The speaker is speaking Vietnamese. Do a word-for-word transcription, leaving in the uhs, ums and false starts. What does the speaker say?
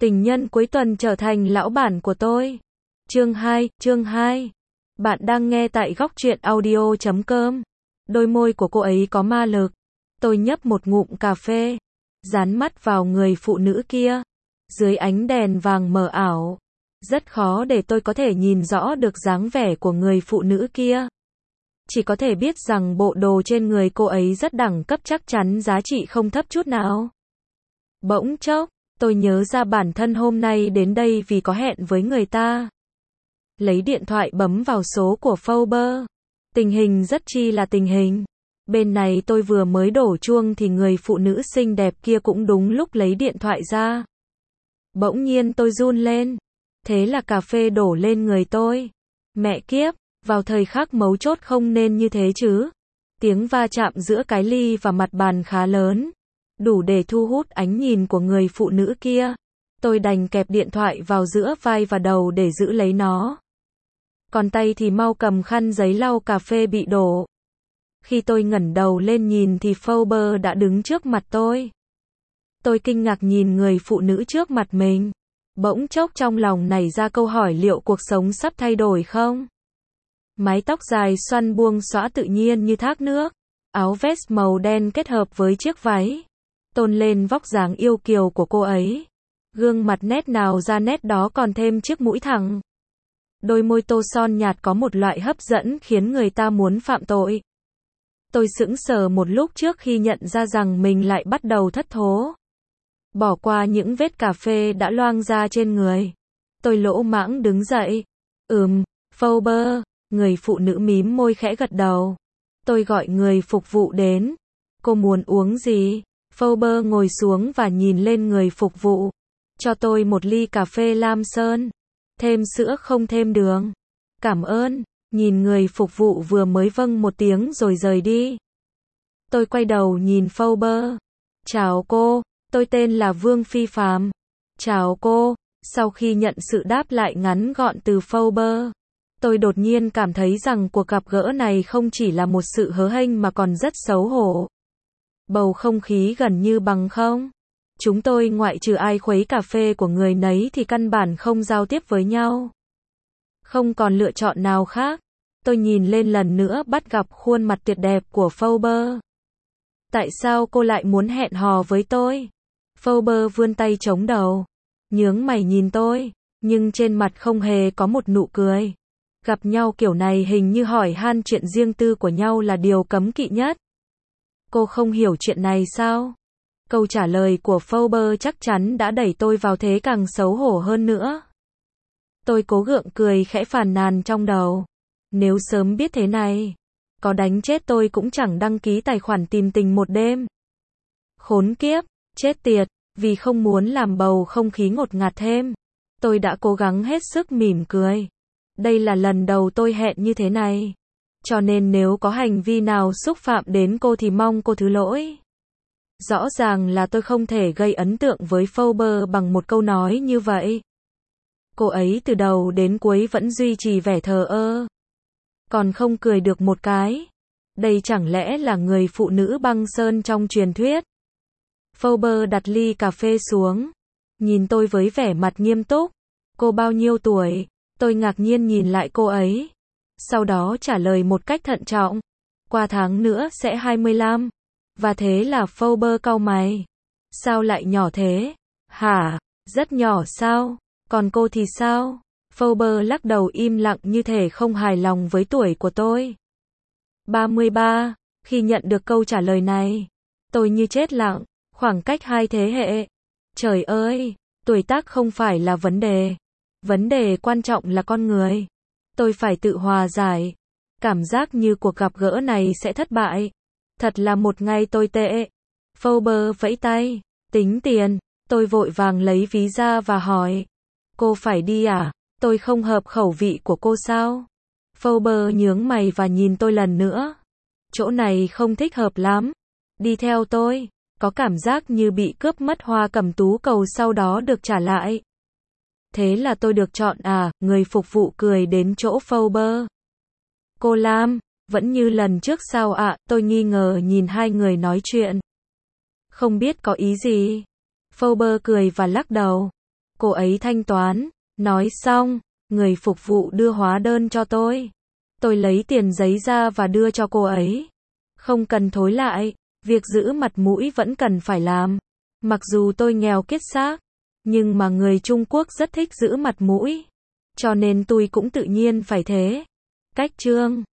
Tình nhân cuối tuần trở thành lão bản của tôi. Chương hai, chương hai. Bạn đang nghe tại góc truyện audio chấm com. Đôi môi của cô ấy có ma lực. Tôi nhấp một ngụm cà phê, dán mắt vào người phụ nữ kia. Dưới ánh đèn vàng mờ ảo, rất khó để tôi có thể nhìn rõ được dáng vẻ của người phụ nữ kia. Chỉ có thể biết rằng bộ đồ trên người cô ấy rất đẳng cấp, chắc chắn giá trị không thấp chút nào. Bỗng chốc, tôi nhớ ra bản thân hôm nay đến đây vì có hẹn với người ta. Lấy điện thoại bấm vào số của Forbes. Tình hình rất chi là tình hình. Bên này tôi vừa mới đổ chuông thì người phụ nữ xinh đẹp kia cũng đúng lúc lấy điện thoại ra. Bỗng nhiên tôi run lên. Thế là cà phê đổ lên người tôi. Mẹ kiếp, vào thời khắc mấu chốt không nên như thế chứ. Tiếng va chạm giữa cái ly và mặt bàn khá lớn, đủ để thu hút ánh nhìn của người phụ nữ kia. Tôi đành kẹp điện thoại vào giữa vai và đầu để giữ lấy nó. Còn tay thì mau cầm khăn giấy lau cà phê bị đổ. Khi tôi ngẩng đầu lên nhìn thì Forbes đã đứng trước mặt tôi. Tôi kinh ngạc nhìn người phụ nữ trước mặt mình. Bỗng chốc trong lòng nảy ra câu hỏi liệu cuộc sống sắp thay đổi không? Mái tóc dài xoăn buông xõa tự nhiên như thác nước. Áo vest màu đen kết hợp với chiếc váy, tôn lên vóc dáng yêu kiều của cô ấy. Gương mặt nét nào ra nét đó, còn thêm chiếc mũi thẳng. Đôi môi tô son nhạt có một loại hấp dẫn khiến người ta muốn phạm tội. Tôi sững sờ một lúc trước khi nhận ra rằng mình lại bắt đầu thất thố. Bỏ qua những vết cà phê đã loang ra trên người. Tôi lỗ mãng đứng dậy. Ừm, Forbes. Người phụ nữ mím môi khẽ gật đầu. Tôi gọi người phục vụ đến. Cô muốn uống gì? Forbes ngồi xuống và nhìn lên người phục vụ. Cho tôi một ly cà phê lam sơn. Thêm sữa không thêm đường. Cảm ơn. Nhìn người phục vụ vừa mới vâng một tiếng rồi rời đi. Tôi quay đầu nhìn Forbes. Chào cô, tôi tên là Vương Phi Phạm. Chào cô. Sau khi nhận sự đáp lại ngắn gọn từ Forbes, tôi đột nhiên cảm thấy rằng cuộc gặp gỡ này không chỉ là một sự hớ hênh mà còn rất xấu hổ. Bầu không khí gần như bằng không. Chúng tôi ngoại trừ ai khuấy cà phê của người nấy thì căn bản không giao tiếp với nhau. Không còn lựa chọn nào khác. Tôi nhìn lên lần nữa bắt gặp khuôn mặt tuyệt đẹp của Forbes. Tại sao cô lại muốn hẹn hò với tôi? Forbes vươn tay chống đầu, nhướng mày nhìn tôi, nhưng trên mặt không hề có một nụ cười. Gặp nhau kiểu này hình như hỏi han chuyện riêng tư của nhau là điều cấm kỵ nhất. Cô không hiểu chuyện này sao? Câu trả lời của Forbes chắc chắn đã đẩy tôi vào thế càng xấu hổ hơn nữa. Tôi cố gượng cười khẽ phàn nàn trong đầu. Nếu sớm biết thế này, có đánh chết tôi cũng chẳng đăng ký tài khoản tìm tình một đêm. Khốn kiếp, chết tiệt, vì không muốn làm bầu không khí ngột ngạt thêm. Tôi đã cố gắng hết sức mỉm cười. Đây là lần đầu tôi hẹn như thế này. Cho nên nếu có hành vi nào xúc phạm đến cô thì mong cô thứ lỗi. Rõ ràng là tôi không thể gây ấn tượng với Forbes bằng một câu nói như vậy. Cô ấy từ đầu đến cuối vẫn duy trì vẻ thờ ơ. Còn không cười được một cái. Đây chẳng lẽ là người phụ nữ băng sơn trong truyền thuyết? Forbes đặt ly cà phê xuống. Nhìn tôi với vẻ mặt nghiêm túc. Cô bao nhiêu tuổi? Tôi ngạc nhiên nhìn lại cô ấy. Sau đó trả lời một cách thận trọng. Qua tháng nữa sẽ hai mươi lăm. Và thế là Forbes cau mày. Sao lại nhỏ thế? Hả? Rất nhỏ sao? Còn cô thì sao? Forbes lắc đầu im lặng như thể không hài lòng với tuổi của tôi. ba mươi ba. Khi nhận được câu trả lời này, tôi như chết lặng. Khoảng cách hai thế hệ. Trời ơi, tuổi tác không phải là vấn đề. Vấn đề quan trọng là con người. Tôi phải tự hòa giải. Cảm giác như cuộc gặp gỡ này sẽ thất bại. Thật là một ngày tồi tệ. Forbes vẫy tay. Tính tiền. Tôi vội vàng lấy ví ra và hỏi. Cô phải đi à? Tôi không hợp khẩu vị của cô sao? Forbes nhướng mày và nhìn tôi lần nữa. Chỗ này không thích hợp lắm. Đi theo tôi. Có cảm giác như bị cướp mất hoa cẩm tú cầu sau đó được trả lại. Thế là tôi được chọn à? Người phục vụ cười đến chỗ Forbes. Cô Lam, vẫn như lần trước sao ạ? Tôi nghi ngờ nhìn hai người nói chuyện. Không biết có ý gì. Forbes cười và lắc đầu. cô ấy thanh toán. Nói xong, người phục vụ đưa hóa đơn cho tôi. Tôi lấy tiền giấy ra và đưa cho cô ấy. Không cần thối lại, việc giữ mặt mũi vẫn cần phải làm. Mặc dù tôi nghèo kiết xác, nhưng mà người Trung Quốc rất thích giữ mặt mũi. Cho nên tôi cũng tự nhiên phải thế. Cách chương